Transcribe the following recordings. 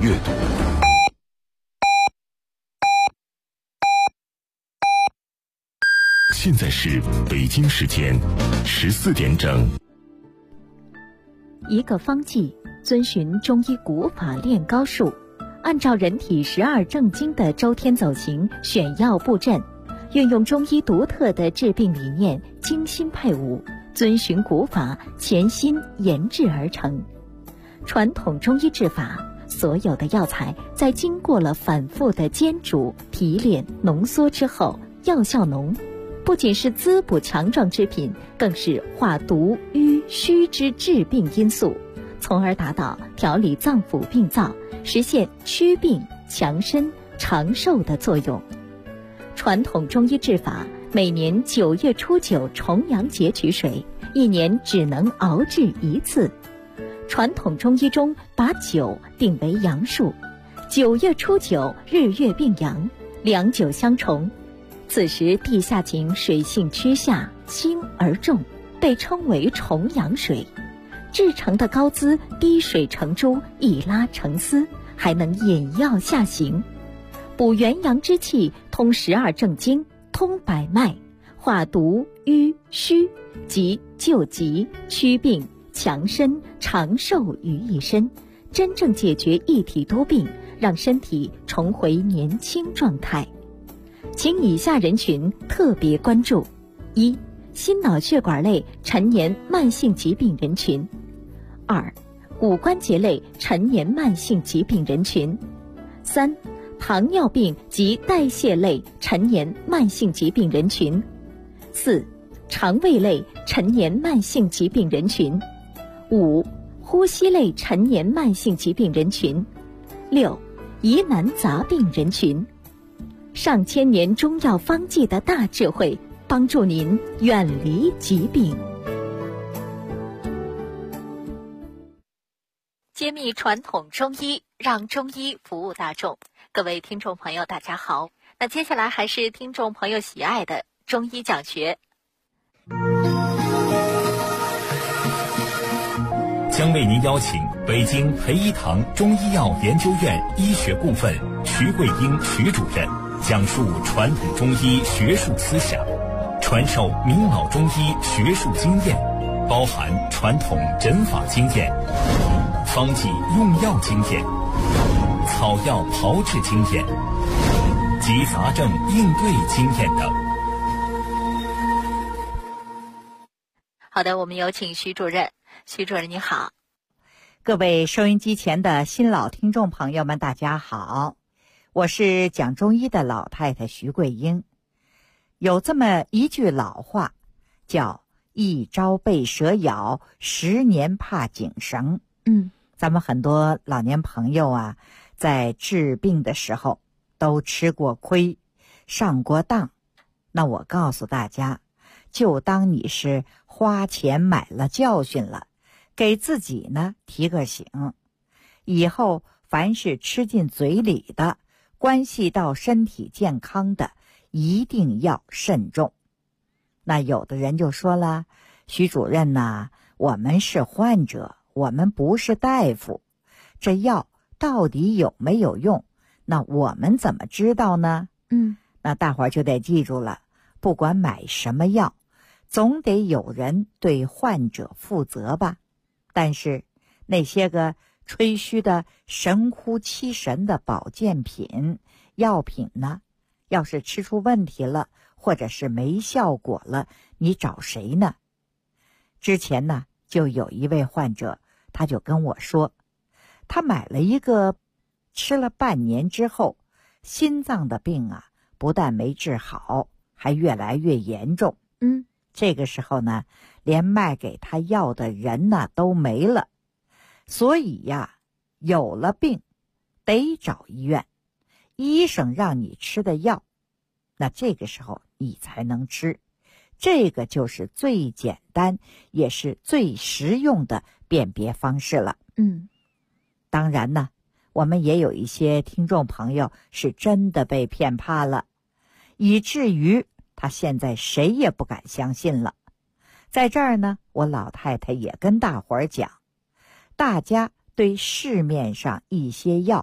阅读。现在是北京时间14点整。 一个方剂遵循中医古法炼膏术，按照人体12正经的周天走形选药布阵，运用中医独特的治病理念，精心配伍，遵循古法，潜心研制而成。传统中医治法，所有的药材在经过了反复的煎煮、提炼、浓缩之后，药效浓，不仅是滋补强壮之品，更是化毒瘀虚之治病因素，从而达到调理脏腑病灶，实现祛病强身长寿的作用。传统中医治法，每年9月初9重阳节取水，一年只能熬制一次。传统中医中把9定为阳数，9月初9日月并阳，两9相重，此时地下井水性趋下，轻而重，被称为重阳水。制成的膏滋滴水成珠，一拉成丝，还能引药下行，补元阳之气，通12正经，通百脉，化毒瘀虚，即救急祛病强身长寿于一身，真正解决一体多病，让身体重回年轻状态。请以下人群特别关注：一、心脑血管类陈年慢性疾病人群；二、骨关节类陈年慢性疾病人群；三、糖尿病及代谢类陈年慢性疾病人群；四、肠胃类陈年慢性疾病人群；五、呼吸类陈年慢性疾病人群；六、疑难杂病人群。上千年中药方剂的大智慧，帮助您远离疾病。揭秘传统中医，让中医服务大众。各位听众朋友大家好，那接下来还是听众朋友喜爱的中医讲学。 将为您邀请北京培一堂中医药研究院医学部分徐桂英徐主任讲述传统中医学术思想，传授明老中医学术经验，包含传统诊法经验、方剂用药经验、草药炮制经验及杂症应对经验等。 好的，我们有请徐主任。徐主任你好。 各位收音机前的新老听众朋友们大家好，我是讲中医的老太太徐桂英。有这么一句老话，叫一朝被蛇咬，10年怕井绳。咱们很多老年朋友啊，在治病的时候都吃过亏，上过当。那我告诉大家，就当你是花钱买了教训了，给自己呢提个醒，以后凡是吃进嘴里的，关系到身体健康的，一定要慎重。那有的人就说了，徐主任呐，我们是患者，我们不是大夫，这药到底有没有用，那我们怎么知道呢？那大伙儿就得记住了，不管买什么药，总得有人对患者负责吧。但是那些个吹嘘的神乎其神的保健品药品呢，要是吃出问题了，或者是没效果了，你找谁呢？之前呢，就有一位患者，他就跟我说，他买了一个，吃了半年之后，心脏的病啊，不但没治好，还越来越严重。这个时候呢，连卖给他药的人呢都没了。所以呀，有了病得找医院，医生让你吃的药，那这个时候你才能吃。这个就是最简单也是最实用的辨别方式了。当然呢，我们也有一些听众朋友是真的被骗怕了，以至于他现在谁也不敢相信了。在这儿呢，我老太太也跟大伙儿讲，大家对市面上一些药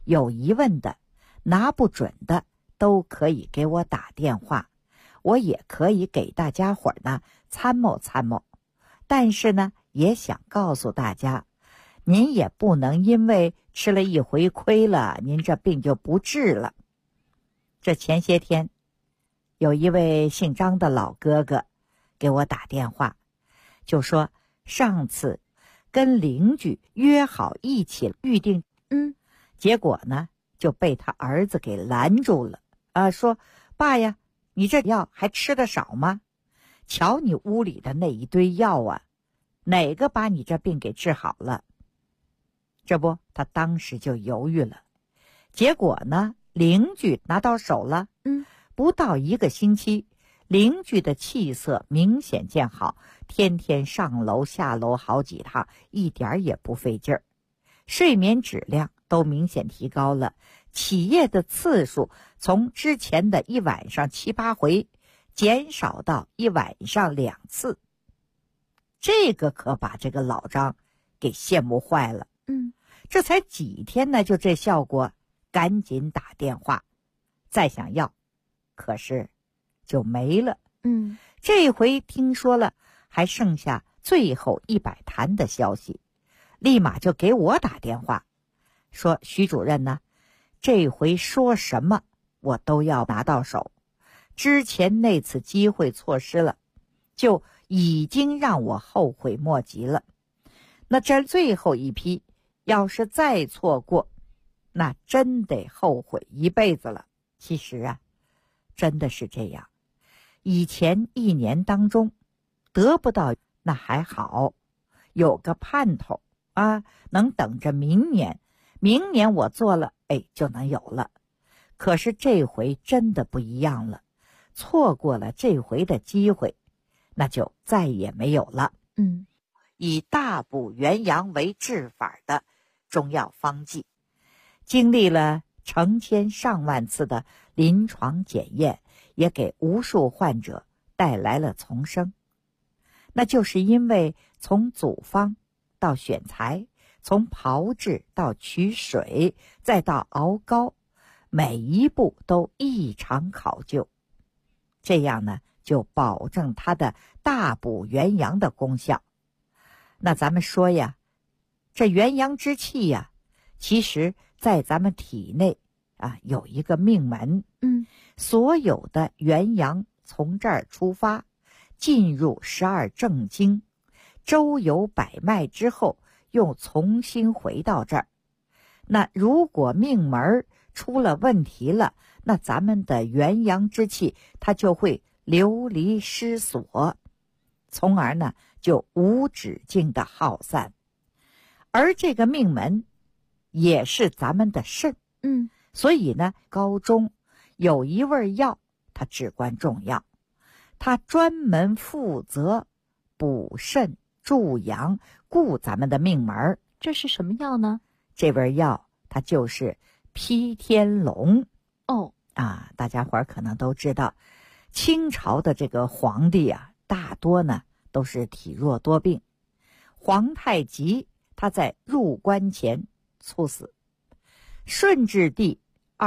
有疑问的、拿不准的都可以给我打电话，我也可以给大家伙呢参谋参谋。但是呢，也想告诉大家，您也不能因为吃了一回亏了，您这病就不治了。这前些天，有一位姓张的老哥哥给我打电话，就说上次跟邻居约好一起预定，结果呢就被他儿子给拦住了说爸呀，你这药还吃得少吗？瞧你屋里的那一堆药啊，哪个把你这病给治好了？这不，他当时就犹豫了。结果呢，邻居拿到手了，不到1个星期，邻居的气色明显见好，天天上楼下楼好几趟，一点也不费劲儿，睡眠质量都明显提高了，起夜的次数从之前的一晚上7、8回减少到一晚上2次。这个可把这个老张给羡慕坏了。这才几天呢，就这效果，赶紧打电话再想要，可是就没了。这回听说了还剩下最后100坛的消息，立马就给我打电话说，徐主任呢，这回说什么我都要拿到手，之前那次机会错失了，就已经让我后悔莫及了。那这最后一批要是再错过，那真得后悔一辈子了。其实啊，真的是这样，以前1年当中得不到那还好，有个盼头能等着明年我做了就能有了。可是这回真的不一样了，错过了这回的机会，那就再也没有了。以大补元阳为治法的中药方剂，经历了成千上万次的临床检验，也给无数患者带来了重生。那就是因为从组方到选材，从炮制到取水，再到熬膏，每一步都异常考究，这样呢就保证它的大补元阳的功效。那咱们说呀，这元阳之气呀，其实在咱们体内有一个命门，所有的元阳从这儿出发，进入12正经，周游百脉之后，又重新回到这儿。那如果命门出了问题了，那咱们的元阳之气它就会流离失所，从而呢就无止境的耗散。而这个命门也是咱们的肾，所以呢高中有一味药它至关重要，它专门负责补肾助阳，顾咱们的命门。 这是什么药呢？ 这味药它就是披天龙。大家伙儿可能都知道，清朝的这个皇帝大多呢都是体弱多病。皇太极他在入关前猝死，顺治帝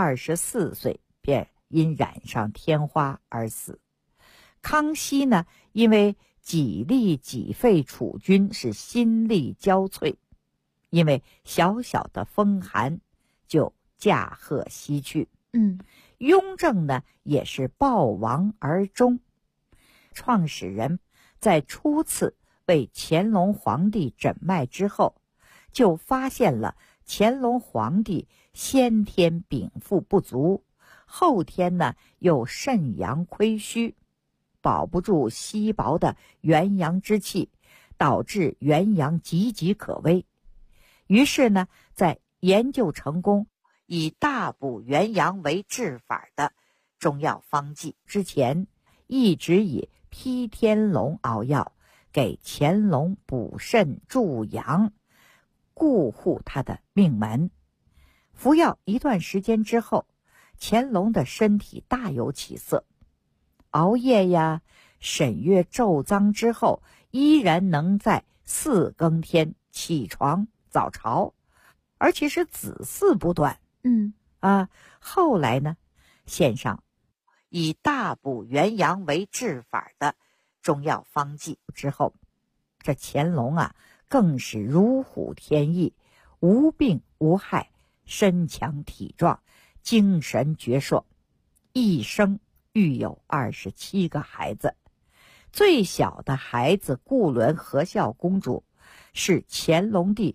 24岁便因染上天花而死。康熙呢，因为己力己肺储君，是心力交瘁，因为小小的风寒就驾鹤西去。雍正呢也是暴亡而终。创始人在初次为乾隆皇帝诊脉之后，就发现了乾隆皇帝先天禀赋不足，后天呢又肾阳亏虚，保不住稀薄的元阳之气，导致元阳岌岌可危。于是呢，在研究成功以大补元阳为治法的中药方剂之前，一直以披天龙熬药给乾隆补肾助阳，顾护他的命门。服药一段时间之后，乾隆的身体大有起色，熬夜呀、审阅昼脏之后，依然能在4更天起床早朝，而且是子嗣不断。 后来呢，献上以大补元阳为治法的中药方剂之后，这乾隆更是如虎添翼，无病无害，身强体壮，精神矍铄，一生育有27个孩子。最小的孩子固伦和孝公主是乾隆帝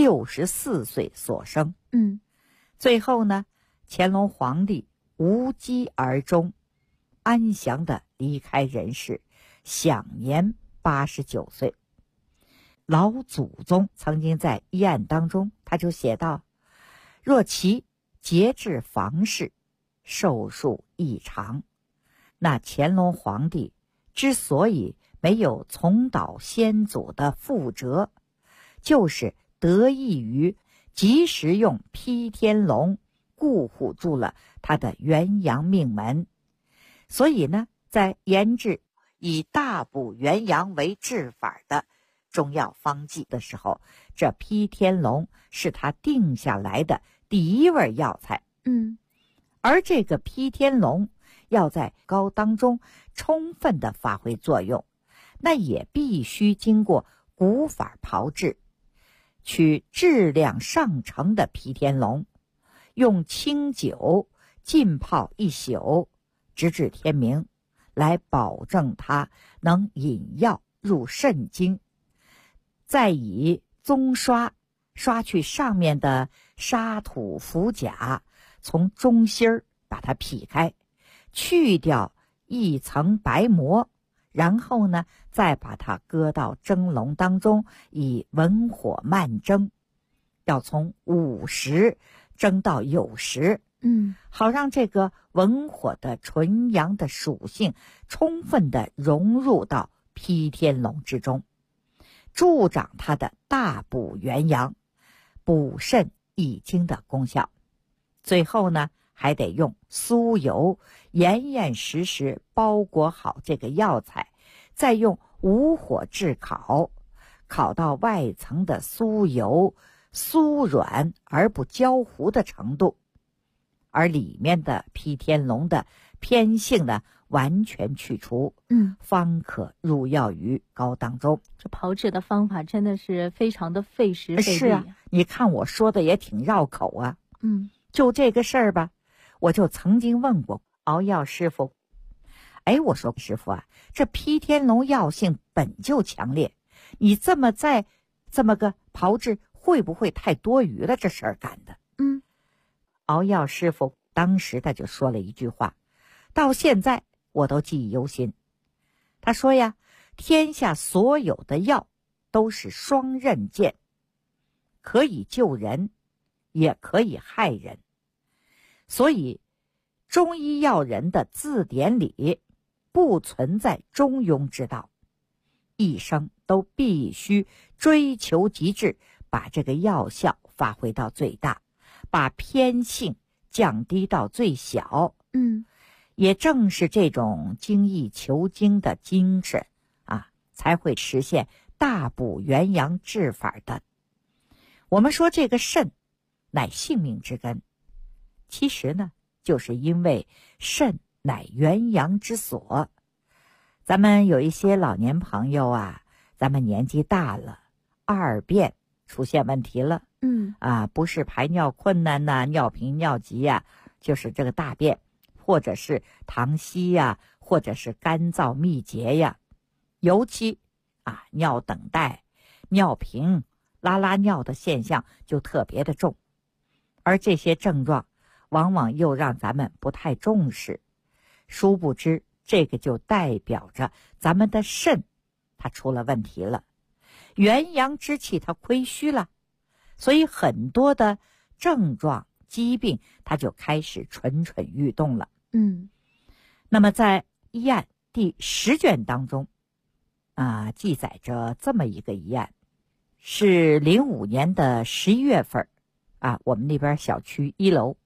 64岁所生。最后呢，乾隆皇帝无疾而终，安详地离开人世，享年89岁。老祖宗曾经在医案当中，他就写道：若其节制房事，寿数异常。那乾隆皇帝之所以没有重蹈先祖的覆辙，就是得益于及时用披天龙固护住了他的元阳命门。所以呢，在研制以大补元阳为治法的中药方剂的时候，这披天龙是他定下来的第一味药材。而这个披天龙要在膏当中充分的发挥作用，那也必须经过古法炮制，取质量上乘的披天龙，用清酒浸泡1宿，直至天明，来保证它能引药入肾经，再以棕刷刷去上面的沙土浮甲，从中心儿把它劈开，去掉一层白膜，然后呢，再把它搁到蒸笼当中，以文火慢蒸，要从50蒸到90，好让这个文火的纯阳的属性充分的融入到披天龙之中，助长它的大补元阳、补肾益精的功效。最后呢，还得用酥油严严实实包裹好这个药材，再用无火炙烤，烤到外层的酥油酥软而不焦糊的程度，而里面的披天龙的偏性呢，完全去除，方可入药于膏当中。 这炮制的方法真的是非常的费时费力。 是啊，你看我说的也挺绕口啊。就这个事儿吧，我就曾经问过熬药师傅，我说师傅啊，这披天龙药性本就强烈，你这么个炮制，会不会太多余了？这事儿干的。熬药师傅当时他就说了一句话，到现在我都记忆犹新。他说呀，天下所有的药都是双刃剑，可以救人，也可以害人。所以中医药人的字典里不存在中庸之道，一生都必须追求极致，把这个药效发挥到最大，把偏性降低到最小。也正是这种精益求精的精神才会实现大补元阳治法的。我们说这个肾乃性命之根，其实呢，就是因为肾乃元阳之所。咱们有一些老年朋友咱们年纪大了，二便出现问题了，不是排尿困难尿频尿急就是这个大便，或者是溏稀或者是干燥密结尤其尿等待、尿频、拉尿的现象就特别的重，而这些症状往往又让咱们不太重视，殊不知这个就代表着咱们的肾它出了问题了，元阳之气它亏虚了，所以很多的症状疾病它就开始蠢蠢欲动了。那么在医案第10卷当中记载着这么一个医案，是05年的11月份我们那边小区1楼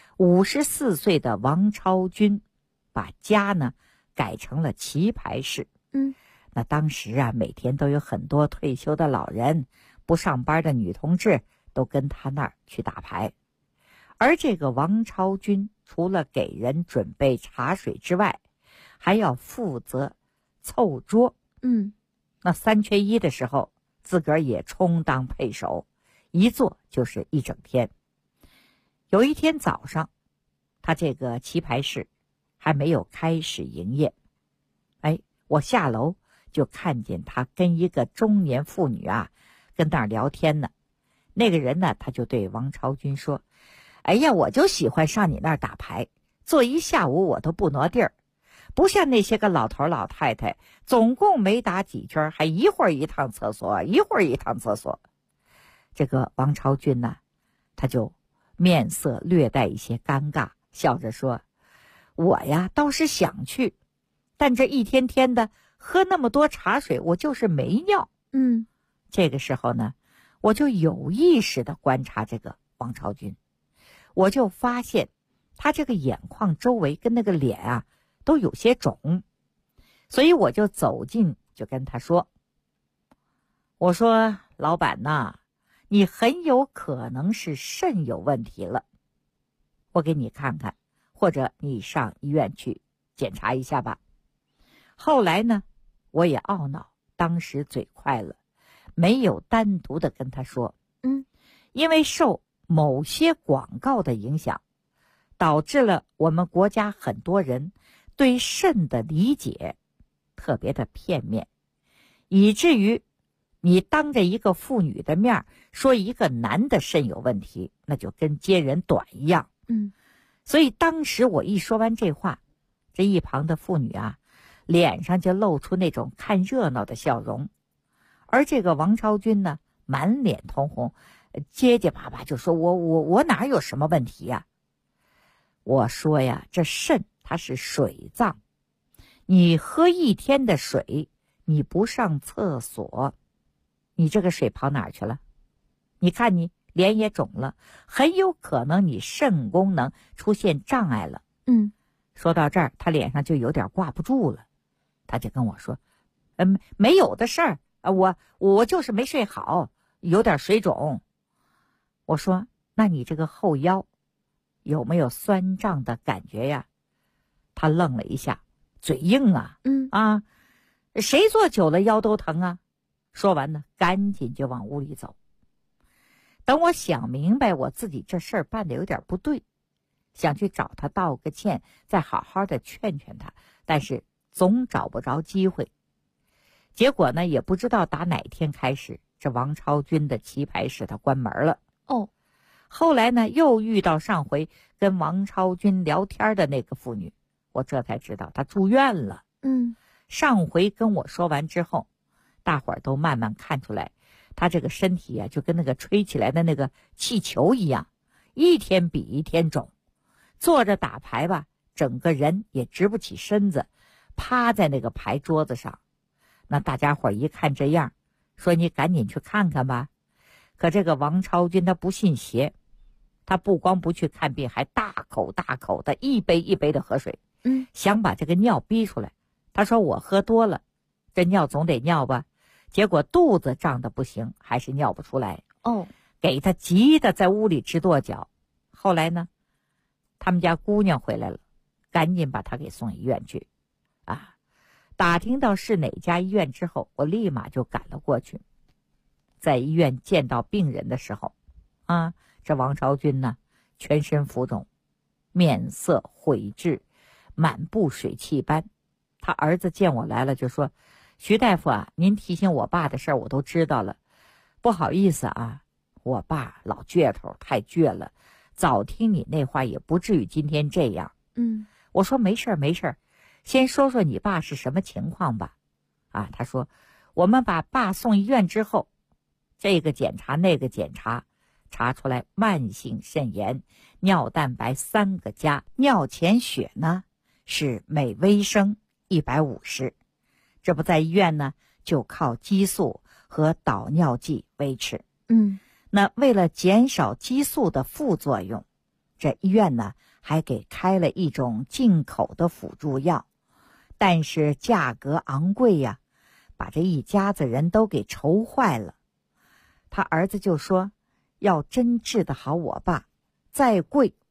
54岁的王超军把家呢改成了棋牌室。那当时每天都有很多退休的老人、不上班的女同志都跟他那儿去打牌， 而这个王超军除了给人准备茶水之外，还要负责凑桌。那3缺1的时候，自个儿也充当配手，一坐就是一整天。有一天早上，他这个棋牌室还没有开始营业，我下楼就看见他跟一个中年妇女跟那儿聊天呢。那个人呢，他就对王超军说：哎呀，我就喜欢上你那儿打牌，坐一下午我都不挪地儿，不像那些个老头老太太，总共没打几圈，还一会儿一趟厕所，一会儿一趟厕所。这个王超军呢，他就面色略带一些尴尬，笑着说：我呀倒是想去，但这一天天的喝那么多茶水，我就是没尿。这个时候呢，我就有意识地观察这个王超军，我就发现他这个眼眶周围跟那个脸都有些肿，所以我就走近就跟他说：我说老板呐，你很有可能是肾有问题了，我给你看看，或者你上医院去检查一下吧。后来呢，我也懊恼当时嘴快了，没有单独的跟他说。因为受某些广告的影响，导致了我们国家很多人对肾的理解特别的片面，以至于你当着一个妇女的面说一个男的肾有问题，那就跟揭人短一样。所以当时我一说完这话，这一旁的妇女脸上就露出那种看热闹的笑容，而这个王超军呢，满脸通红，结结巴巴就说：我哪有什么问题呀？我说呀，这肾它是水脏，你喝一天的水，你不上厕所，你这个水跑哪儿去了？你看你脸也肿了，很有可能你肾功能出现障碍了。说到这儿，他脸上就有点挂不住了，他就跟我说：没有的事儿，我就是没睡好，有点水肿。我说：那你这个后腰有没有酸胀的感觉呀？他愣了一下，嘴硬谁坐久了腰都疼啊。说完呢，赶紧就往屋里走。等我想明白我自己这事儿办得有点不对，想去找他道个歉，再好好的劝劝他，但是总找不着机会。结果呢，也不知道打哪天开始，这王超军的棋牌室他关门了。后来呢，又遇到上回跟王超军聊天的那个妇女，我这才知道她住院了。上回跟我说完之后，大伙儿都慢慢看出来，她这个身体就跟那个吹起来的那个气球一样，一天比一天肿。坐着打牌吧，整个人也直不起身子，趴在那个牌桌子上。那大家伙一看这样，说你赶紧去看看吧。可这个王超军他不信邪，他不光不去看病，还大口大口的一杯一杯的喝水，想把这个尿逼出来。他说我喝多了，这尿总得尿吧，结果肚子胀得不行，还是尿不出来。给他急得在屋里直跺脚。后来呢，他们家姑娘回来了，赶紧把他给送医院去。打听到是哪家医院之后，我立马就赶了过去。在医院见到病人的时候，这王超军呢，全身浮肿，面色毁质，满布水气斑。他儿子见我来了就说：徐大夫您提醒我爸的事儿我都知道了，不好意思我爸老倔头，太倔了，早听你那话也不至于今天这样。我说没事儿没事儿，先说说你爸是什么情况吧。他说我们把爸送医院之后，这个检查那个检查，查出来慢性肾炎，尿蛋白3个加，尿潜血呢是每微升150。这不在医院呢，就靠激素和导尿剂维持。那为了减少激素的副作用，这医院呢还给开了一种进口的辅助药，但是价格昂贵呀，把这一家子人都给愁坏了。他儿子就说，要真治得好我爸，再贵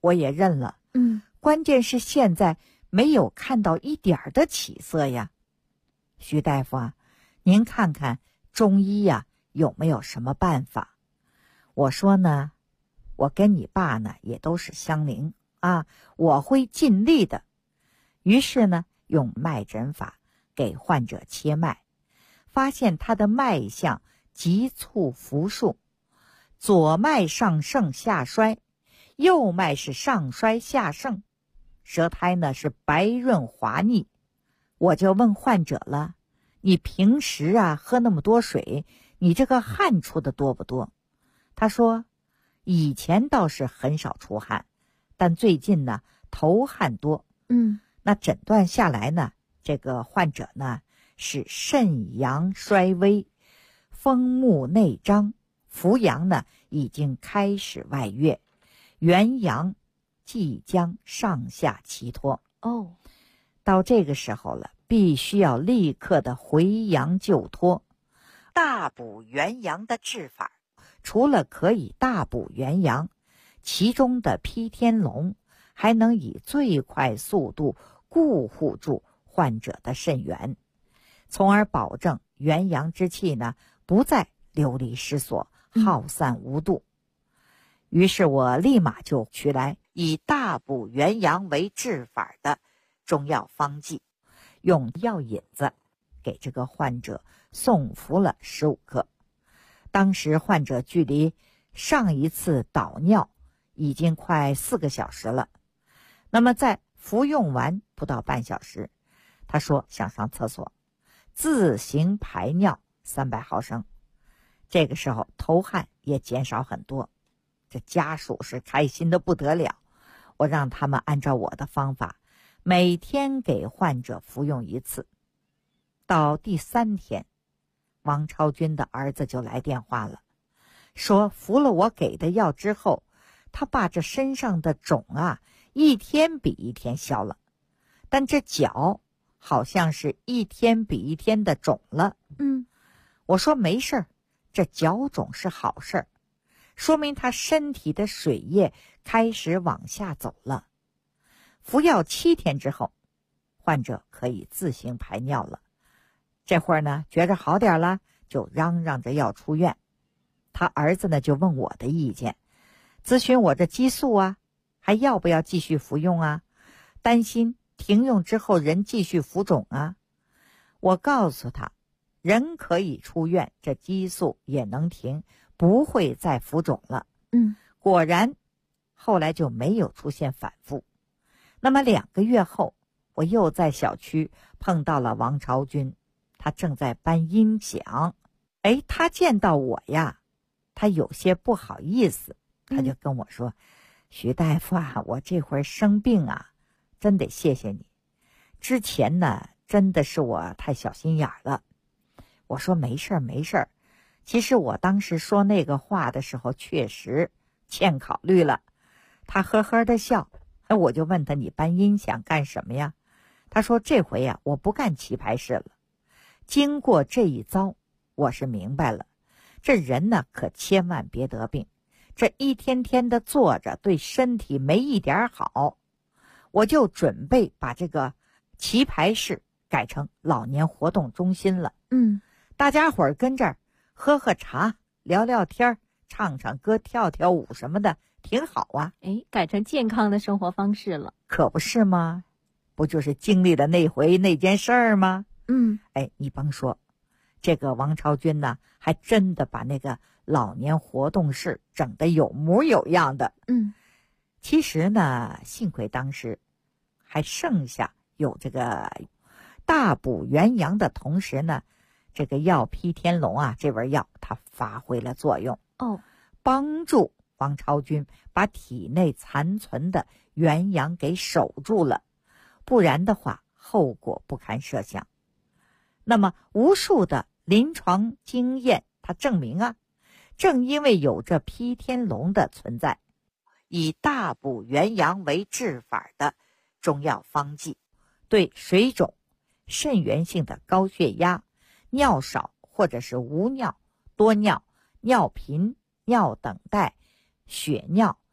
我也认了。关键是现在没有看到一点的起色呀。徐大夫啊，您看看中医呀，有没有什么办法？我说呢，我跟你爸呢也都是相邻啊，我会尽力的。于是呢，用脉诊法给患者切脉，发现他的脉象急促浮数，左脉上盛下衰，右脉是上衰下盛，舌苔呢是白润滑腻。我就问患者了，你平时啊喝那么多水，你这个汗出的多不多？他说以前倒是很少出汗，但最近呢头汗多。那诊断下来呢，这个患者呢是肾阳衰微，风木内张，扶阳呢已经开始外越，元阳即将上下齐脱。到这个时候了，必须要立刻的回阳救脱。大补元阳的治法，除了可以大补元阳，其中的披天龙还能以最快速度固护住患者的肾源，从而保证元阳之气呢不再流离失所，耗散无度。于是我立马就取来以大补元阳为治法的中药方剂，用药引子给这个患者送服了15克。当时患者距离上一次导尿已经快4个小时了，那么在服用完不到半小时，他说想上厕所，自行排尿300毫升。这个时候头汗也减少很多，这家属是开心的不得了。我让他们按照我的方法，每天给患者服用1次。到第3天，王超军的儿子就来电话了，说服了我给的药之后，他把这身上的肿啊一天比一天消了，但这脚好像是一天比一天的肿了。我说没事儿，这脚肿是好事儿，说明他身体的水液开始往下走了。服药7天之后，患者可以自行排尿了。这会儿呢，觉着好点了，就嚷嚷着要出院。他儿子呢就问我的意见，咨询我这激素啊，还要不要继续服用啊？担心停用之后人继续浮肿啊。我告诉他，人可以出院，这激素也能停，不会再浮肿了。果然后来就没有出现反复。那么2个月后，我又在小区碰到了王朝军，他正在搬音响。他见到我呀，他有些不好意思，他就跟我说，徐大夫啊，我这会儿生病啊，真得谢谢你。之前呢，真的是我太小心眼了。我说没事儿没事儿，其实我当时说那个话的时候确实欠考虑了。他呵呵的笑，我就问他，你搬音响干什么呀？他说这回呀，我不干棋牌室了。经过这一遭，我是明白了，这人呢可千万别得病，这一天天的坐着对身体没一点好。我就准备把这个棋牌室改成老年活动中心了。大家伙儿跟这儿喝喝茶，聊聊天，唱唱歌，跳跳舞什么的，挺好啊。 改成健康的生活方式了。 可不是吗？不就是经历了那回那件事儿吗？你甭说，这个王朝军呢，还真的把那个老年活动室整得有模有样的。其实呢，幸亏当时还剩下有这个大补元阳的同时呢，这个药披天龙啊，这味药它发挥了作用，帮助王超军把体内残存的元阳给守住了，不然的话后果不堪设想。那么无数的临床经验它证明啊，正因为有这披天龙的存在，以大补元阳为治法的中药方剂，对水肿、肾源性的高血压、尿少或者是无尿、多尿、尿频、尿等待、血尿、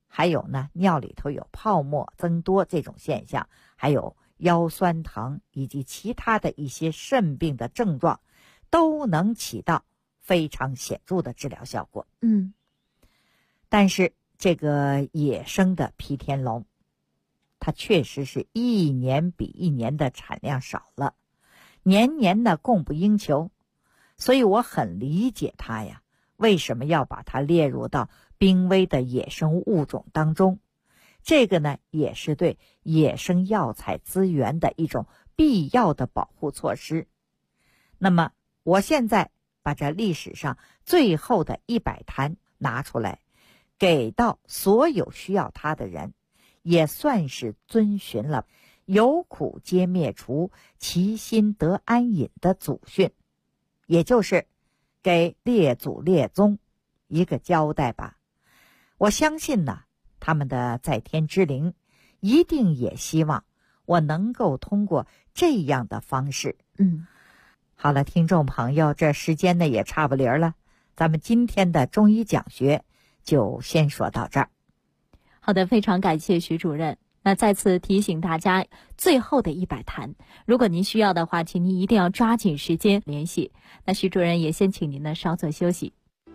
还有呢，尿里头有泡沫增多这种现象，还有腰酸疼以及其他的一些肾病的症状，都能起到非常显著的治疗效果。但是这个野生的披天龙，它确实是一年比一年的产量少了，年年的供不应求，所以我很理解它呀，为什么要把它列入到濒危的野生物种当中。这个呢，也是对野生药材资源的一种必要的保护措施。那么我现在把这历史上最后的100坛拿出来，给到所有需要它的人，也算是遵循了有苦皆灭除，其心得安隐的祖训，也就是给列祖列宗一个交代吧。我相信呢，他们的在天之灵一定也希望我能够通过这样的方式。好了，听众朋友，这时间呢也差不离了，咱们今天的中医讲学就先说到这儿。 好的，非常感谢徐主任。那再次提醒大家，最后的100坛，如果您需要的话，请您一定要抓紧时间联系。那徐主任也先请您呢稍作休息。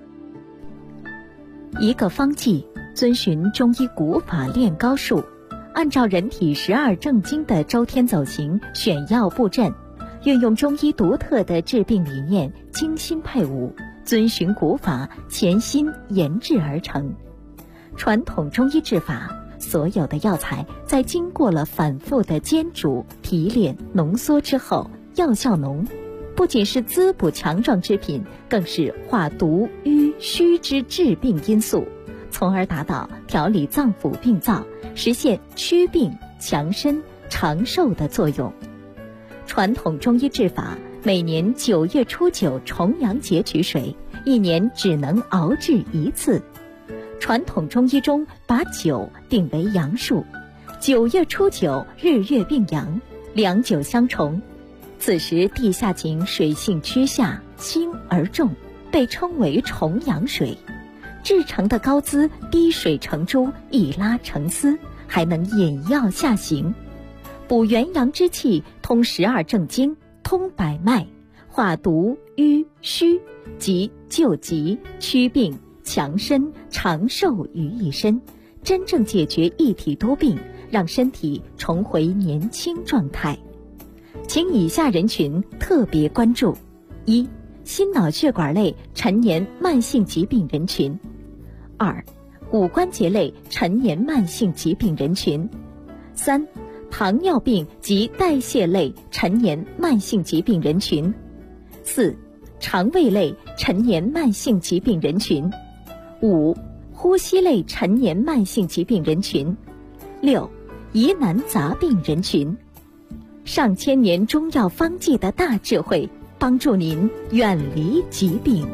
一个方剂，遵循中医古法炼膏术，按照人体12正经的周天走形选药布阵，运用中医独特的治病理念，精心配伍，遵循古法，潜心研制而成。传统中医治法，所有的药材在经过了反复的煎煮、提炼、浓缩之后，药效浓，不仅是滋补强壮之品，更是化毒瘀虚之治病因素，从而达到调理脏腑病灶，实现祛病强身长寿的作用。传统中医治法，每年9月初9重阳节取水，一年只能熬制一次。传统中医中把9定为阳数，9月初9日月并阳，两9相重，此时地下井水性趋下，轻而重，被称为重阳水。制成的膏滋滴水成珠，一拉成丝，还能引药下行，补元阳之气，通12正经，通百脉，化毒瘀虚，即救急祛病强身长寿于一身，真正解决一体多病，让身体重回年轻状态。请以下人群特别关注：一、心脑血管类陈年慢性疾病人群；二、骨关节类陈年慢性疾病人群；三、糖尿病及代谢类陈年慢性疾病人群；四、肠胃类陈年慢性疾病人群；五、呼吸类陈年慢性疾病人群；六、疑难杂病人群。上千年中药方剂的大智慧，帮助您远离疾病。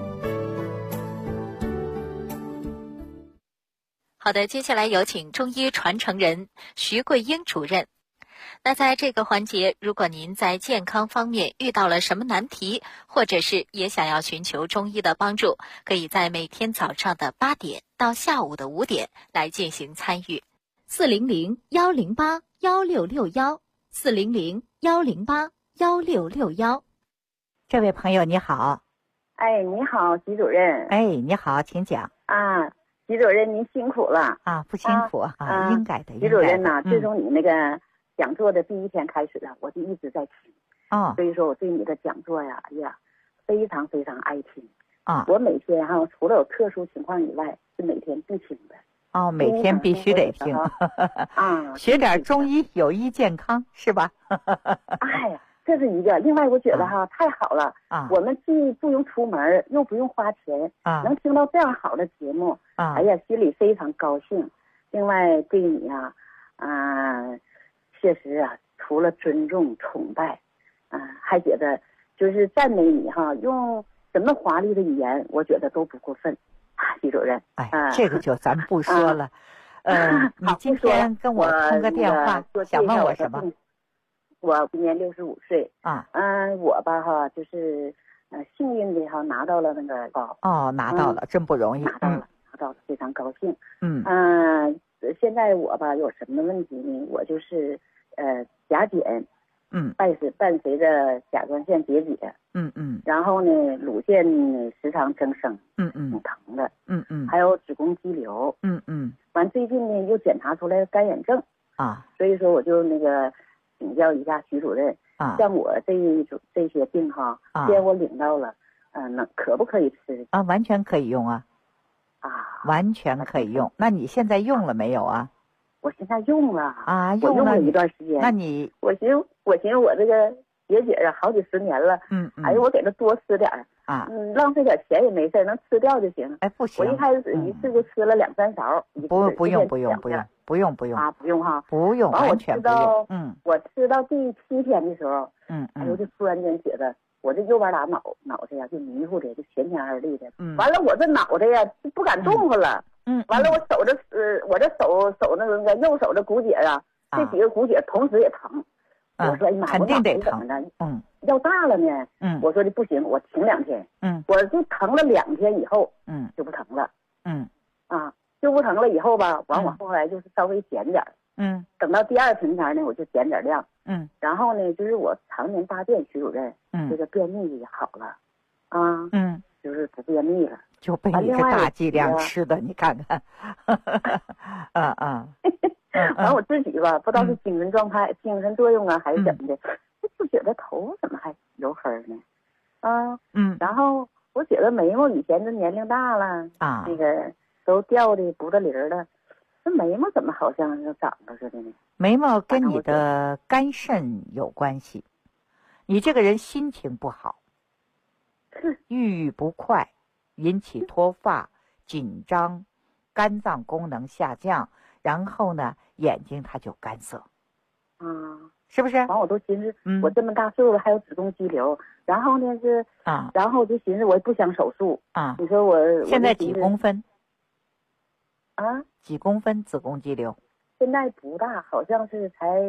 好的，接下来有请中医传承人徐桂英主任。那在这个环节，如果您在健康方面遇到了什么难题，或者是也想要寻求中医的帮助，可以在每天早上的8点到下午的5点来进行参与。400-108-1661，400-108-1661。 这位朋友你好。 哎，你好，徐主任。 哎，你好，请讲。 啊，徐主任您辛苦了。 啊，不辛苦啊，应该的。 徐主任呐，自从你那个讲座的第1天开始了，我就一直在听。所以说我对你的讲座呀，哎呀，非常非常爱听。我每天除了有特殊情况以外，是每天必听的。 每天必须得听。学点中医有益健康是吧？ 哎呀，这是一个。另外我觉得太好了。我们既不用出门，又不用花钱，能听到这样好的节目，哎呀，心里非常高兴。另外对你确实除了尊重崇拜，还觉得就是赞美你用什么华丽的语言，我觉得都不过分。徐主任， 这个就咱们不说了。你今天跟我通个电话，想问我什么？ 我今年65岁。我吧就是幸运的拿到了那个膏。 拿到了，真不容易。 拿到了，非常高兴。 现在我吧有什么问题呢？我就是甲减，伴随着甲状腺结节，然后呢乳腺呢时常增生，挺疼的，还有子宫肌瘤，完最近呢又检查出来干眼症啊，所以说我就那个请教一下徐主任啊，像我这些病哈，既然我领到了，可不可以吃啊？完全可以用啊。完全可以用。那你现在用了没有啊？ 我现在用了啊， 用了一段时间。 那你我寻思我这个结节啊，好几十年了，哎呦，我给它多吃点啊，浪费点钱也没事，能吃掉就行。 哎，不行， 我一开始一次就吃了2-3勺。 不用啊，不用哈， 不用，完全不用。 我吃到第7天的时候，哎呦，就突然间觉得。我这右边俩脑袋呀就迷糊的，就前天二立的。完了我这脑袋呀就不敢动弹了。完了我手那个右手的骨节啊，这几个骨节同时也疼。我说哎妈， 肯定得疼。 要大了呢。我说的不行，我停2天。我就疼了2天以后，就不疼了。就不疼了以后吧，完我后来就是稍微减点。等到第2天呢，我就减点量。然后呢，就是我常年大便，徐主任，这个便秘也好了，就是不便秘了， 就被你这大剂量吃的，你看看， 完我自己吧，不知道是精神状态、精神作用啊，还是怎么的，就觉得头怎么还油黑呢？然后我觉得眉毛以前这年龄大了那个都掉的不得灵了。这眉毛怎么好像要长了似的呢？ 眉毛跟你的肝肾有关系，你这个人心情不好，郁郁不快，引起脱发、紧张，肝脏功能下降，然后呢，眼睛它就干涩。是不是？ 完我都寻思，我这么大岁数了还有子宫肌瘤，然后呢是然后我就寻思我也不想手术你说我现在几公分？几公分子宫肌瘤？ 现在不大，好像是才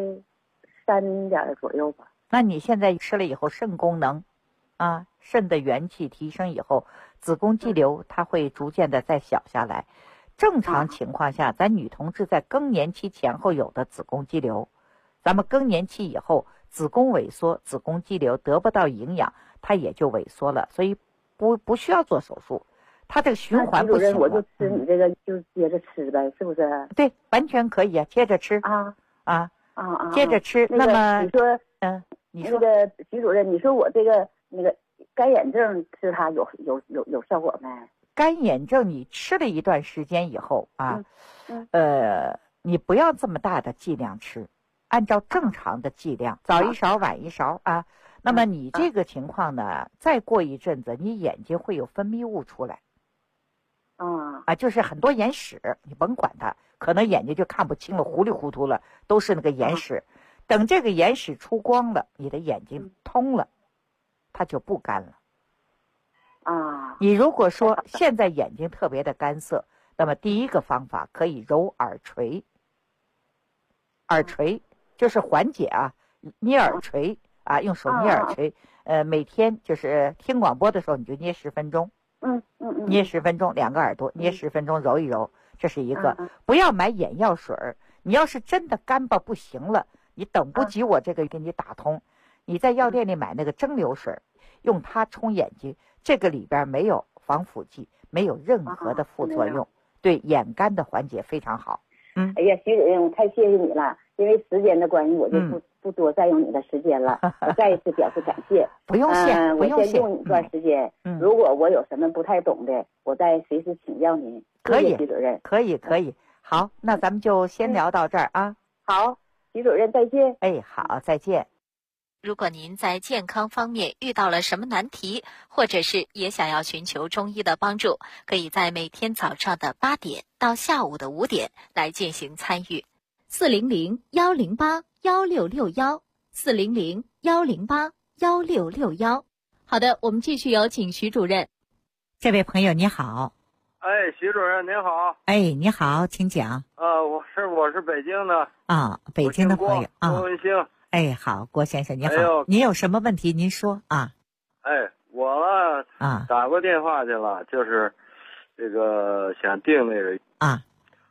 3点左右吧。 那你现在吃了以后，肾功能肾的元气提升以后，子宫肌瘤它会逐渐的再小下来。正常情况下，咱女同志在更年期前后有的子宫肌瘤，咱们更年期以后子宫萎缩，子宫肌瘤得不到营养，它也就萎缩了，所以不需要做手术。它这个循环不行了。 我就吃你这个，就接着吃呗，是不是？ 对，完全可以接着吃接着吃。那么你说， 你说那个徐主任，你说我这个那个干眼症吃它有效果没？ 干眼症你吃了一段时间以后你不要这么大的剂量吃，按照正常的剂量，早一勺晚一勺那么你这个情况呢，再过一阵子，你眼睛会有分泌物出来。就是很多眼屎，你甭管它，可能眼睛就看不清了，糊里糊涂了，都是那个眼屎。等这个眼屎出光了，你的眼睛通了，它就不干了。你如果说现在眼睛特别的干涩，那么第一个方法可以揉耳垂。耳垂就是缓解捏耳垂用手捏耳垂。每天就是听广播的时候，你就捏10分钟。捏10分钟，2个耳朵捏10分钟，揉一揉，这是一个。不要买眼药水，你要是真的干巴不行了，你等不及我这个给你打通，你在药店里买那个蒸馏水，用它冲眼睛，这个里边没有防腐剂，没有任何的副作用，对眼干的缓解非常好。 哎呀，徐主任，我太谢谢你了，因为时间的关系，我就不多占用你的时间了。我再一次表示感谢。 不用谢， 我先用你一段时间。如果我有什么不太懂的，我再随时请教您。 可以， 徐主任。 可以。好，那咱们就先聊到这儿好，徐主任再见。 好，再见。 如果您在健康方面遇到了什么难题，或者是也想要寻求中医的帮助，可以在每天早上的8点到下午的5点来进行参与。400-108-1661，400-108-1661。好的，我们继续有请徐主任。 这位朋友你好。 徐主任您好。 你好，请讲。 我是北京的。 北京的朋友郭文兴。 好，郭先生你好。您有什么问题您说我打过电话去了，就是这个想订那个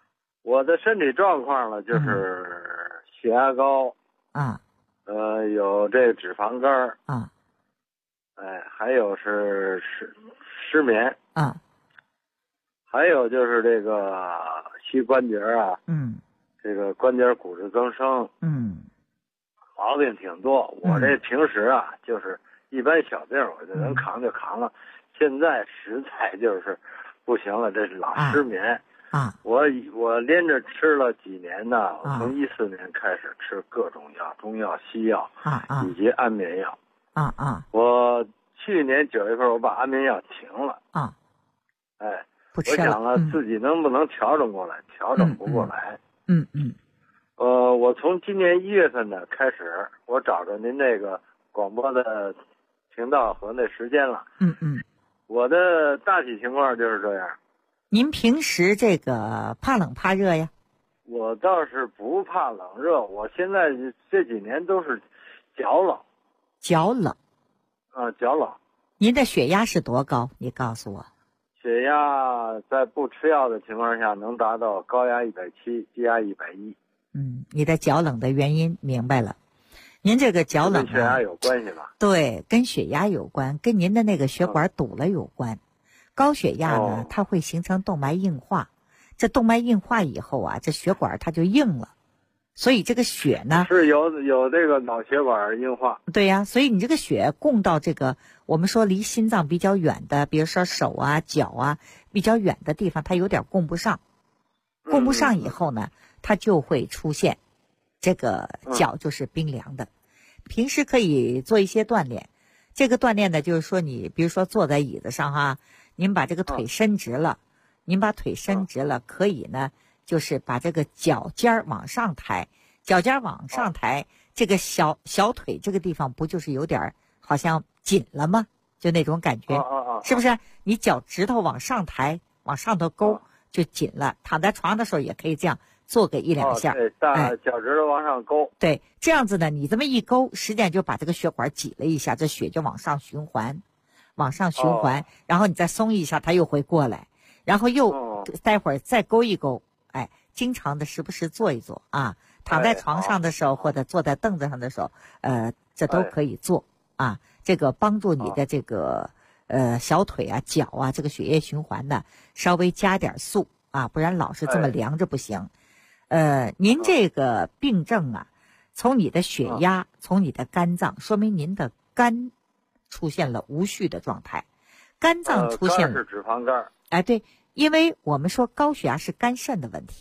我的身体状况呢，就是血压高啊， 有这脂肪肝啊， 还有是失眠啊， 还有就是这个膝关节啊，这个关节骨质增生，毛病挺多。我这平时啊，就是一般小病我就能扛就扛了，现在实在就是不行了，这是老失眠啊。 我连着吃了几年呢，我从14年开始吃各种药，中药、西药以及安眠药我去年9月份我把安眠药停了我想了自己能不能调整过来，调整不过来。我从今年1月份呢开始，我找着您那个广播的频道和那时间了。我的大体情况就是这样。 您平时这个怕冷怕热呀？ 我倒是不怕冷热，我现在这几年都是脚冷。 脚冷？ 脚冷。 您的血压是多高？你告诉我。 血压在不吃药的情况下能达到高压170，低压110。 你的脚冷的原因明白了。您这个脚冷跟血压有关系吧？ 对，跟血压有关，跟您的那个血管堵了有关。高血压呢，它会形成动脉硬化，这动脉硬化以后啊，这血管它就硬了，所以这个血呢是有这个脑血管硬化。 对呀，所以你这个血供到这个我们说离心脏比较远的，比如说手啊、脚啊比较远的地方，它有点供不上，供不上以后呢，它就会出现这个脚就是冰凉的。平时可以做一些锻炼，这个锻炼呢，就是说你比如说坐在椅子上您把这个腿伸直了，您把腿伸直了，可以呢，就是把这个脚尖往上抬，脚尖往上抬，这个小腿这个地方不就是有点好像紧了吗？就那种感觉，是不是？你脚趾头往上抬，往上头勾就紧了。躺在床的时候也可以这样做个1、2下。 对，脚趾头往上勾。 对，这样子呢，你这么一勾，实际上就把这个血管挤了一下，这血就往上循环，然后你再松一下，它又会过来，然后又待会儿再勾一勾。经常的时不时做一做啊。躺在床上的时候，或者坐在凳子上的时候，这都可以做这个帮助你的这个小腿啊、脚啊这个血液循环呢，稍微加点速不然老是这么凉着不行。您这个病症从你的血压，从你的肝脏，说明您的肝出现了无序的状态，肝脏出现了肝是脂肪肝。 对，因为我们说高血压是肝肾的问题，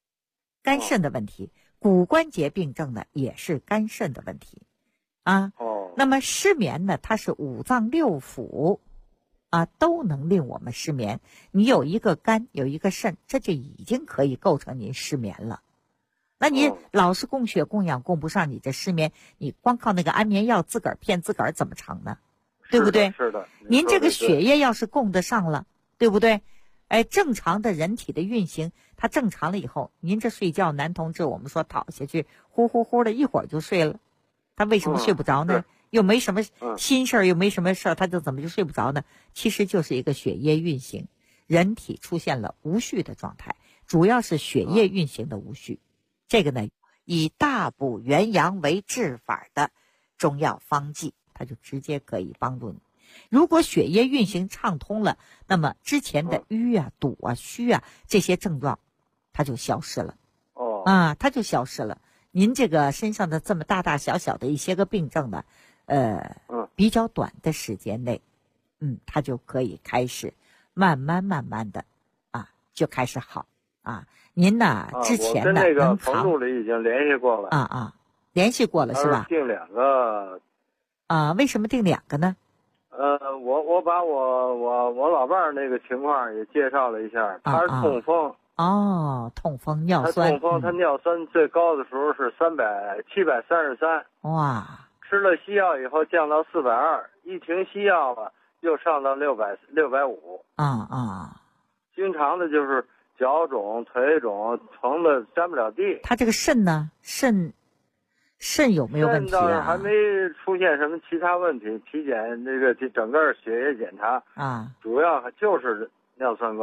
骨关节病症呢也是肝肾的问题那么失眠呢，它是5脏6腑都能令我们失眠。你有一个肝，有一个肾，这就已经可以构成您失眠了。那你老是供血供氧供不上，你这失眠，你光靠那个安眠药自个儿骗自个儿怎么成呢？对不对？ 是的。 您这个血液要是供得上了，对不对？正常的人体的运行，它正常了以后，您这睡觉，男同志我们说倒下去，呼呼呼的一会儿就睡了，他为什么睡不着呢？又没什么心事儿，又没什么事儿，他就怎么就睡不着呢？其实就是一个血液运行，人体出现了无序的状态，主要是血液运行的无序。这个呢，以大补元阳为治法的中药方剂，它就直接可以帮助你。如果血液运行畅通了，那么之前的瘀堵虚这些症状它就消失了。它就消失了。您这个身上的这么大大小小的一些个病症呢，比较短的时间内，它就可以开始慢慢的就开始好您呢之前的我跟那个冯助理已经联系过了联系过了是吧？ 定2个为什么定2个呢？ 我把我老伴儿那个情况也介绍了一下，他是痛风。 痛风尿酸。 他痛风，他尿酸最高的时候是733。 哇！ 吃了西药以后降到420，一停西药了又上到650。经常的就是脚肿、腿肿，疼的沾不了地。 他这个肾呢？肾有没有问题肾倒是还没出现什么其他问题，体检这个整个血液检查主要就是尿酸高。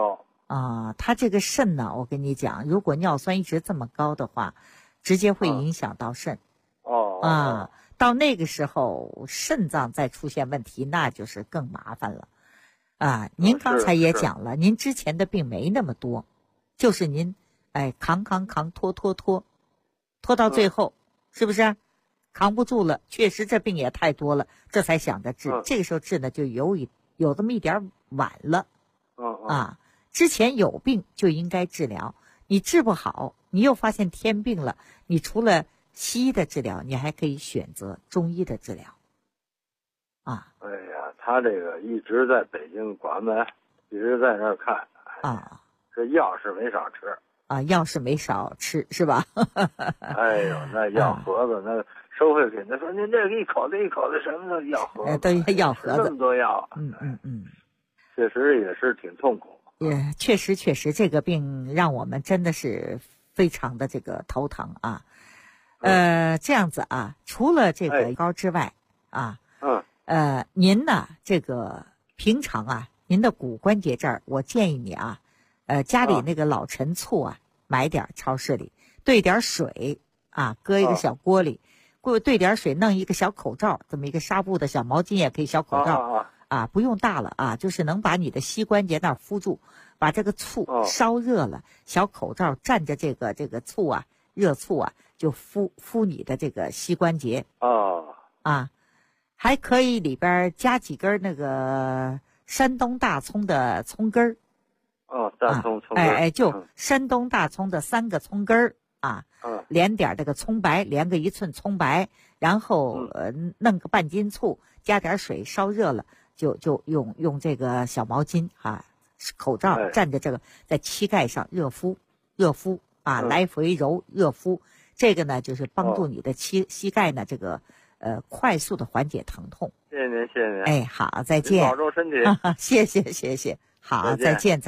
他这个肾呢，我跟你讲，如果尿酸一直这么高的话，直接会影响到肾。到那个时候肾脏再出现问题，那就是更麻烦了。您刚才也讲了，您之前的病没那么多，就是您扛拖到最后，是不是扛不住了？确实这病也太多了，这才想着治。这个时候治呢，就有这么一点晚了。之前有病就应该治疗，你治不好，你又发现添病了，你除了西医的治疗，你还可以选择中医的治疗。 哎呀，他这个一直在北京管门，一直在那儿看。这药是没少吃。 药是没少吃，是吧？ 哎呦，那药盒子那收回去，他说您这一口子一口子什么的药盒子， 都药盒子， 那么多药。确实也是挺痛苦。 也确实这个病让我们真的是非常的这个头疼啊。这样子啊，除了这个高之外您呢这个平常您的骨关节这儿，我建议你家里那个老陈醋买点，超市里兑点水搁一个小锅里，兑点水，弄一个小口罩，这么一个纱布的小毛巾也可以，小口罩不用大了就是能把你的膝关节那儿敷住，把这个醋烧热了，小口罩蘸着这个醋热醋就敷你的这个膝关节还可以里边加几根那个山东大葱的葱根儿大葱根儿就山东大葱的3个葱根儿连点这个葱白，连个1寸葱白，然后弄个半斤醋，加点水，烧热了就用这个小毛巾口罩蘸着这个在膝盖上热敷来回揉热敷，这个呢就是帮助你的膝盖呢这个快速的缓解疼痛。 谢谢您。 好，再见。 保重身体。 谢谢。好，再见。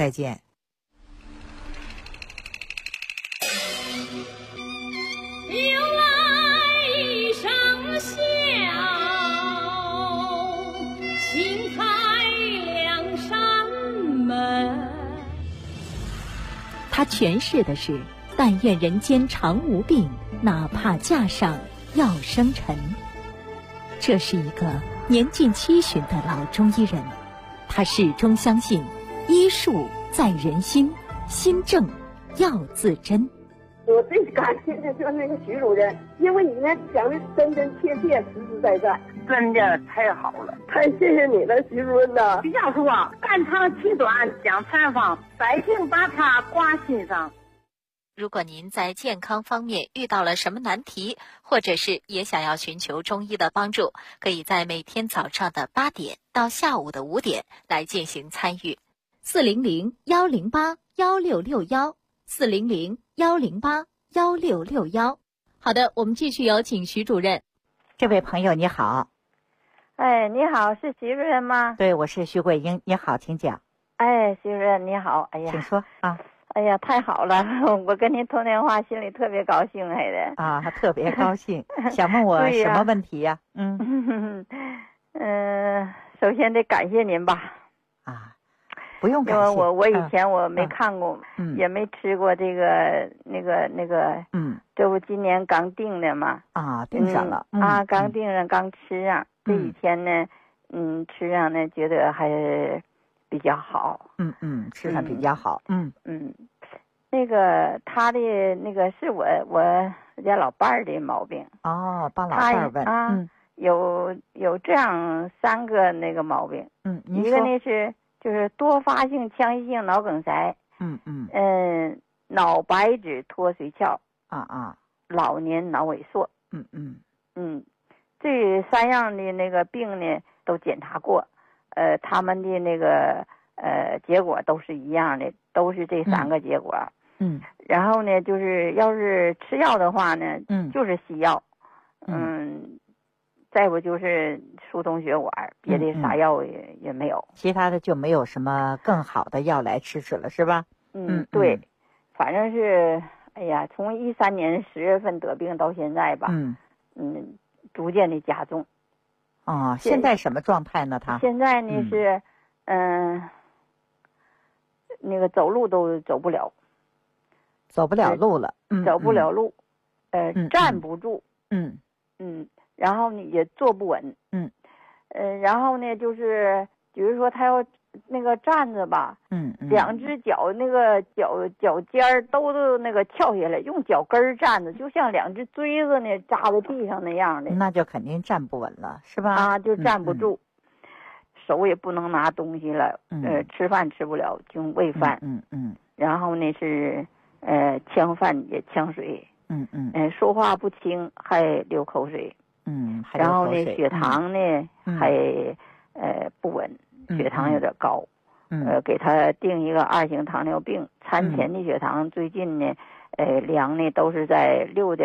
他诠释的是但愿人间常无病，哪怕架上要生尘。这是一个年近70的老中医人，他始终相信医术在人心，心正要自珍。 我最感谢的就是那个徐主任，因为你呢讲的真切，实在，真的太好了，太谢谢你了，徐主任呐。徐教授肝长气短讲采访，百姓把他挂心上。 如果您在健康方面遇到了什么难题，或者是也想要寻求中医的帮助，可以在每天早上的8点到下午的5点来进行参与。400-108-1661，400-108-1661。好的，我们继续有请徐主任。 这位朋友你好。 你好，是徐主任吗？ 对，我是徐桂英，你好，请讲。 徐主任你好。 请说哎呀，太好了！我跟您通电话，心里特别高兴还特别高兴。想问我什么问题呀？ 首先得感谢您吧。 不用感谢。 因为我以前我没看过，也没吃过这个那个，这不今年刚定的嘛。 定上了。 刚定上，刚吃上。这以前呢，吃上呢，觉得还是比较好。 吃上比较好。 那个他的那个是我家老伴儿的毛病。 帮老伴儿问。 有这样3个那个毛病。 一个呢是就是多发性腔隙性脑梗塞。脑白质脱髓鞘。老年脑萎缩。这3样的那个病呢都检查过，他们的那个结果都是一样的，都是这3个结果。然后呢，就是要是吃药的话呢，就是西药。再不就是疏通血管，别的啥药也没有， 其他的就没有什么更好的药来吃了，是吧？ 对，反正是从13年10月份得病到现在吧，逐渐的加重。 现在什么状态呢？他现在呢是， 那个走路都走不了， 走不了路了， 走不了路，站不住，然后呢也坐不稳，然后呢就是比如说他要那个站着吧，两只脚那个脚尖儿都那个翘下来，用脚跟儿站着，就像两只锥子呢扎在地上那样的， 那就肯定站不稳了，是吧？ 啊，就站不住，手也不能拿东西了，吃饭吃不了，就喂饭，然后呢是呛饭也呛水，说话不清还流口水，然后呢血糖呢还不稳。血糖有点高，给他定一个2型糖尿病，餐前的血糖最近呢，量呢都是在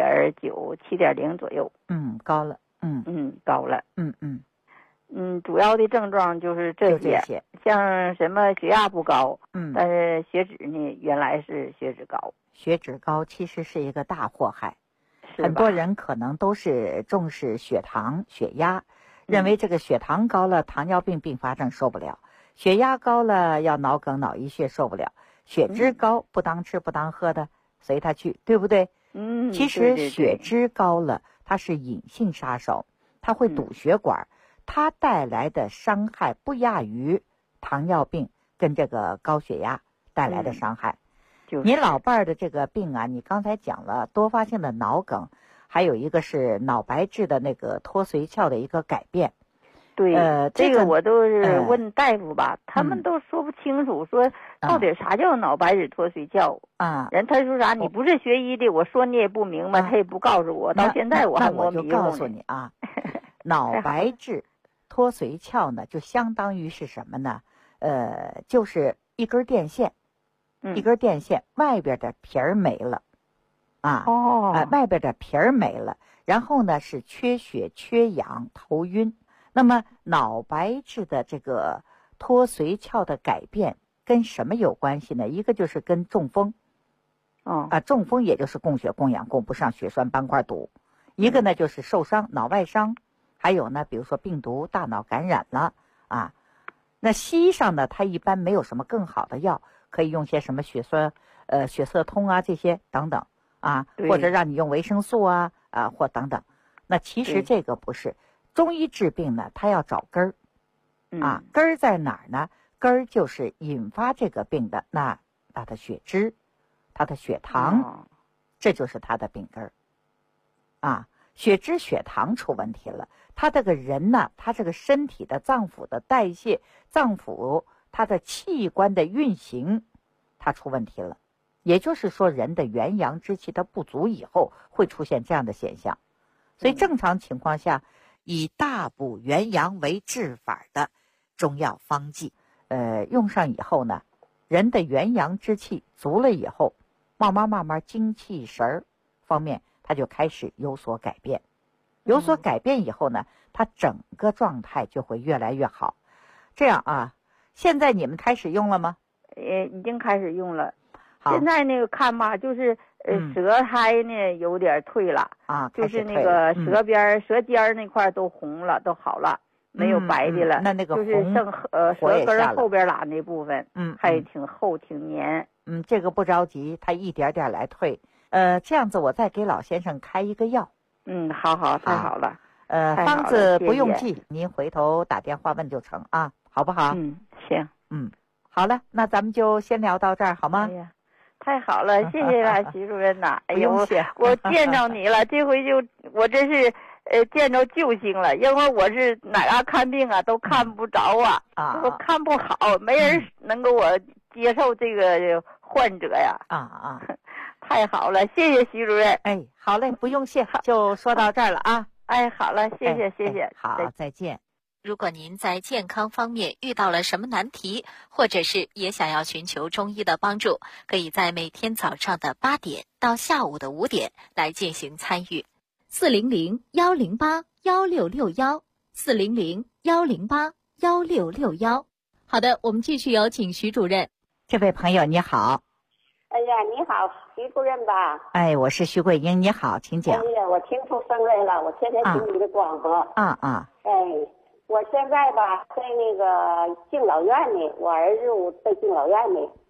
6.9、7.0左右， 高了， 高了，主要的症状就是这些，像什么血压不高，但是血脂呢原来是血脂高， 血脂高其实是一个大祸害，很多人可能都是重视血糖、血压。认为这个血糖高了，糖尿病并发症受不了；血压高了，要脑梗、脑溢血受不了；血脂高，不当吃不当喝的，随他去，对不对？其实血脂高了，它是隐性杀手，它会堵血管，它带来的伤害不亚于糖尿病跟这个高血压带来的伤害。你老伴儿的这个病啊，你刚才讲了多发性的脑梗。还有一个是脑白质的那个脱髓鞘的一个改变， 对，这个我都是问大夫吧，他们都说不清楚，说到底啥叫脑白质脱髓鞘啊？人他说啥？你不是学医的，我说你也不明白，他也不告诉我，到现在我还我就告诉你啊，脑白质脱髓鞘呢，就相当于是什么呢？就是一根电线，外边的皮儿没了。外边的皮儿没了，然后呢是缺血、缺氧、头晕。那么脑白质的这个脱髓鞘的改变跟什么有关系呢？一个就是跟中风，中风也就是供血供氧供不上，血栓斑块堵。一个呢就是受伤，脑外伤，还有呢比如说病毒大脑感染了啊。那西医上呢，它一般没有什么更好的药，可以用些什么血色通啊这些等等。或者让你用维生素或等等，那其实这个不是中医治病呢，它要找根儿，根儿在哪儿呢？根儿就是引发这个病的那它的血脂、它的血糖，这就是它的病根儿。血脂、血糖出问题了，他这个人呢，他这个身体的脏腑的代谢、脏腑它的器官的运行，它出问题了。也就是说，人的元阳之气它不足以后，会出现这样的现象。所以正常情况下，以大补元阳为治法的中药方剂，用上以后呢，人的元阳之气足了以后，慢慢精气神方面，它就开始有所改变。有所改变以后呢，它整个状态就会越来越好。这样啊，现在你们开始用了吗？ 已经开始用了。现在那个看吧，就是舌苔呢有点退了就是那个舌边、舌尖那块都红了，都好了，没有白的了。 那个就是剩舌根后边拉那部分，还挺厚挺黏。 这个不着急，它一点点来退。这样子我再给老先生开一个药。 好，太好了。 方子不用记，您回头打电话问就成啊，好不好？ 行。 好了，那咱们就先聊到这儿，好吗？ 太好了，谢谢了，徐主任呐！ 哎呦， 我见着你了，这回就我真是见着救星了，因为我是哪看病都看不着我看不好，没人能给我接受这个患者呀！太好了，谢谢徐主任。 好嘞，不用谢，就说到这儿了啊！ 好了，谢谢， 好，再见。 如果您在健康方面遇到了什么难题，或者是也想要寻求中医的帮助，可以在每天早上的8点到下午的5点来进行参与。400-108-1661，400-108-1661。好的，我们继续有请徐主任。 这位朋友你好。 哎呀，你好，徐主任吧？ 我是徐桂英，你好，请讲。 我听出声来了，我天天听你的广播。我现在吧，在那个敬老院呢，我儿子在敬老院呢。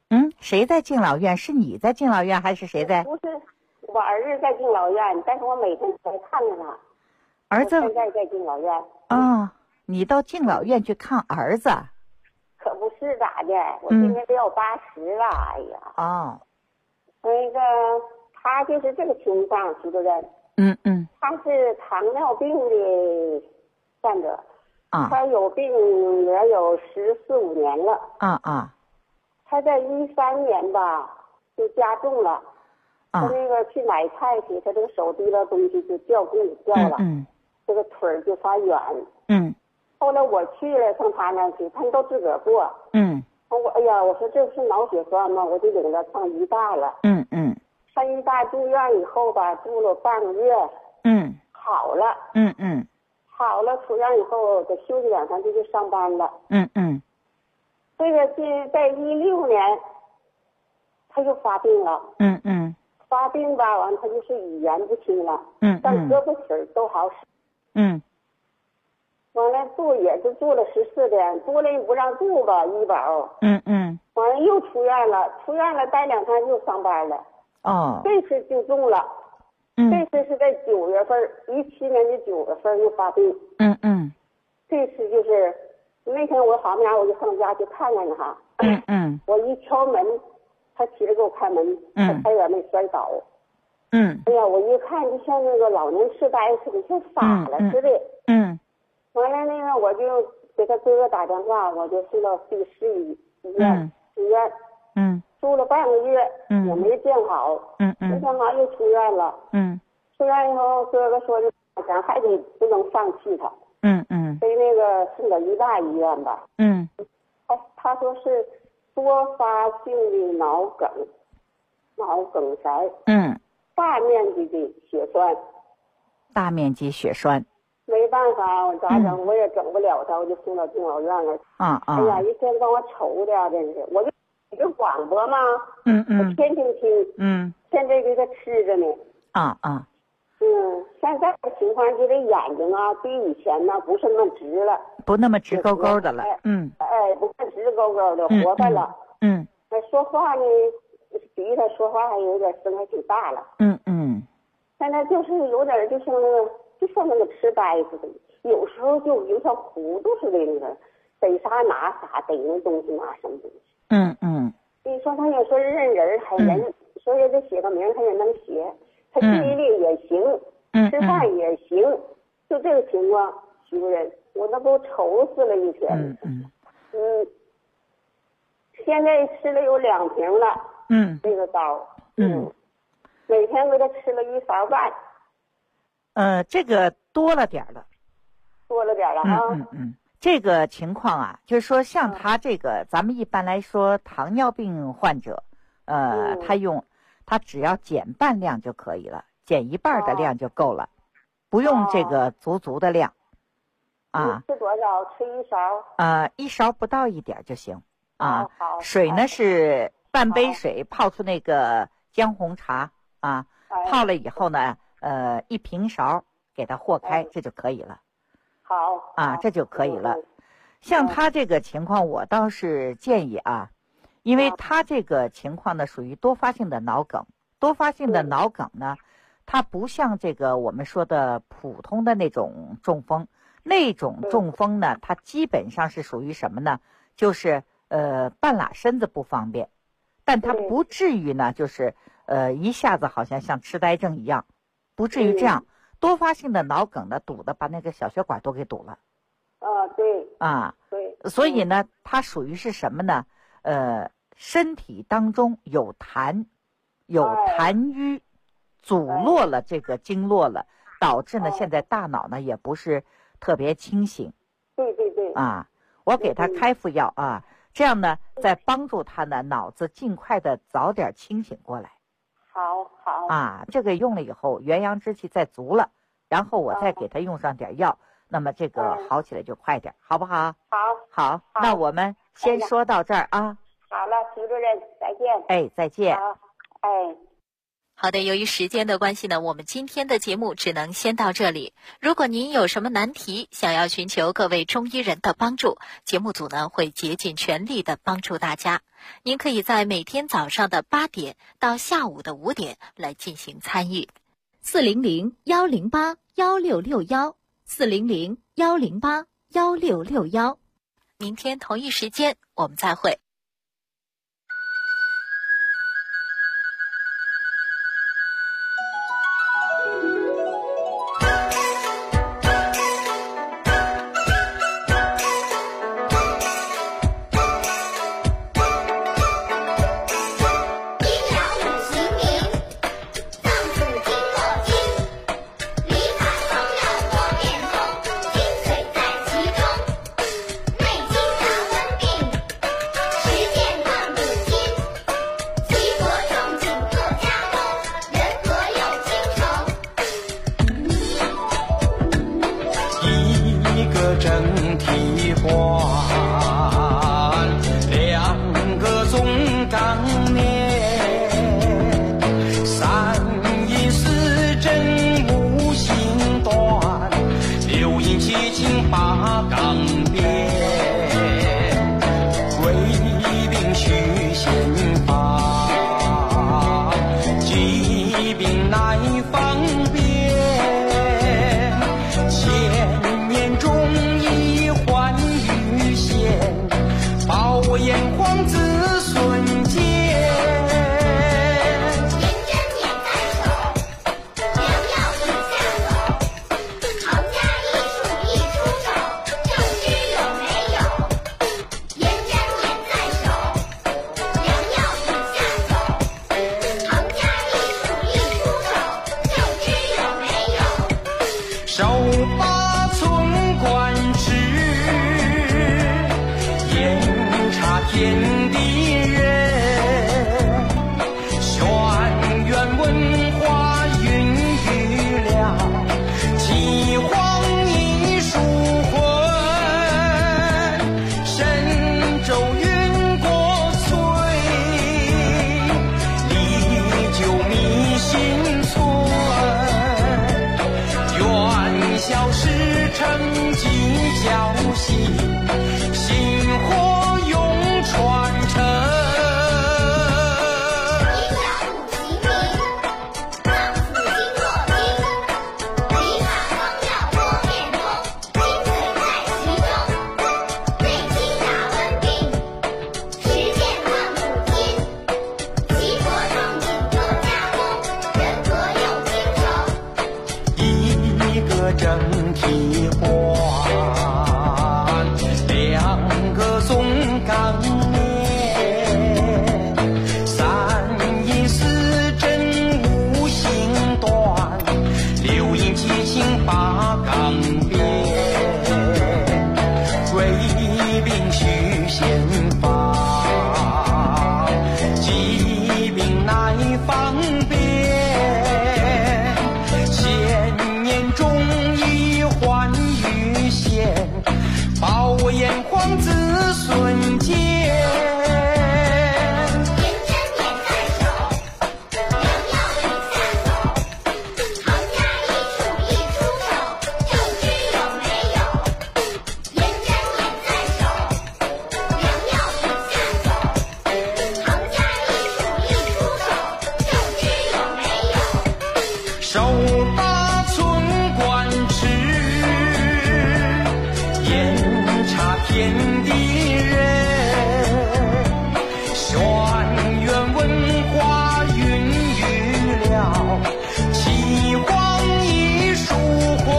谁在敬老院？是你在敬老院还是谁在？ 不是，我儿子在敬老院，但是我每天来看着他。 儿子现在在敬老院。 你到敬老院去看儿子？ 可不是咋的，我今年都要80了，哎呀。那个他就是这个情况，徐主任。他是糖尿病的患者。他有病也有14、15年了。他在13年吧就加重了。他那个去买菜去，他这个手提了东西就掉沟里掉了。这个腿儿就发软。后来我去了上他那去，他们都自个儿过。我说这是脑血栓吗？我就领着上医大了。上医大住院以后吧，住了半个月。好了。好了，出院以后得休息2、3天就上班了。这个在16年，他就发病了。发病吧，完他就是语言不清了。但胳膊腿都好使。完了也就住了14天，住了也不让住吧，医保。完了又出院了，待2天又上班了。这次就中了。这次是在9月份，17年的9月份又发病。这次就是那天我好面我就上家去看看他。我一敲门，他起来给我开门，他差点没摔倒。哎呀，我一看就像那个老年痴呆似的，像傻了似的。完了那个我就给他哥哥打电话，我就送到第市医院住院。住了半个月，也没见好。没见好又出院了。出院以后，哥哥说的，咱还得不能放弃他。所以那个送到医大医院吧。他说是多发性的脑梗塞。大面积的血栓。 大面积血栓。 没办法，我咋整？我也整不了他，我就送到敬老院了。哎呀，一天把我愁的呀，真是！我就你这广播嘛。我天天听。现在给他吃着呢。现在的情况就是眼睛啊，比以前呢不是那么直了， 不那么直勾勾的了。 不是直勾勾的，活泛了。说话呢，比他说话还有点声还挺大了。现在就是有点就像那个痴呆似的，有时候就有点糊涂似的，那个逮啥拿啥，逮那东西拿什么东西。你说他有时候认人还人，说也得写个名他也能写，他记忆力也行。吃饭也行，就这个情况，徐主任，我那不愁死了一天。现在吃了有2瓶了。这个刀。每天给他吃了1勺半。 这个多了点了。这个情况啊，就是说像他这个，咱们一般来说糖尿病患者，他只要减半量就可以了。减1半的量就够了，不用这个足的量。 吃多少？吃1勺 ？1勺不到1点就行。水呢是半杯水泡出那个姜红茶泡了以后呢，1平勺给它和开，这就可以了。这就可以了。像他这个情况，我倒是建议因为他这个情况呢属于多发性的脑梗。多发性的脑梗呢，它不像这个我们说的普通的那种中风，那种中风呢，它基本上是属于什么呢？就是半拉身子不方便，但它不至于呢，就是一下子好像像痴呆症一样，不至于这样。多发性的脑梗呢，堵的把那个小血管都给堵了。 对。 对。所以呢，它属于是什么呢？身体当中有痰瘀。阻络了这个经络了，导致呢现在大脑呢也不是特别清醒。 对。 我给他开副药这样呢再帮助他呢脑子尽快的早点清醒过来。 好。 这个用了以后元阳之气再足了，然后我再给他用上点药，那么这个好起来就快点，好不好？好，那我们先说到这儿好了，徐主任，再见。 再见。 好的，由于时间的关系呢，我们今天的节目只能先到这里。如果您有什么难题，想要寻求各位中医人的帮助，节目组呢会竭尽全力的帮助大家。您可以在每天早上的8点到下午的5点来进行参与。400-108-1661，400-108-1661。明天同一时间我们再会。 整体化。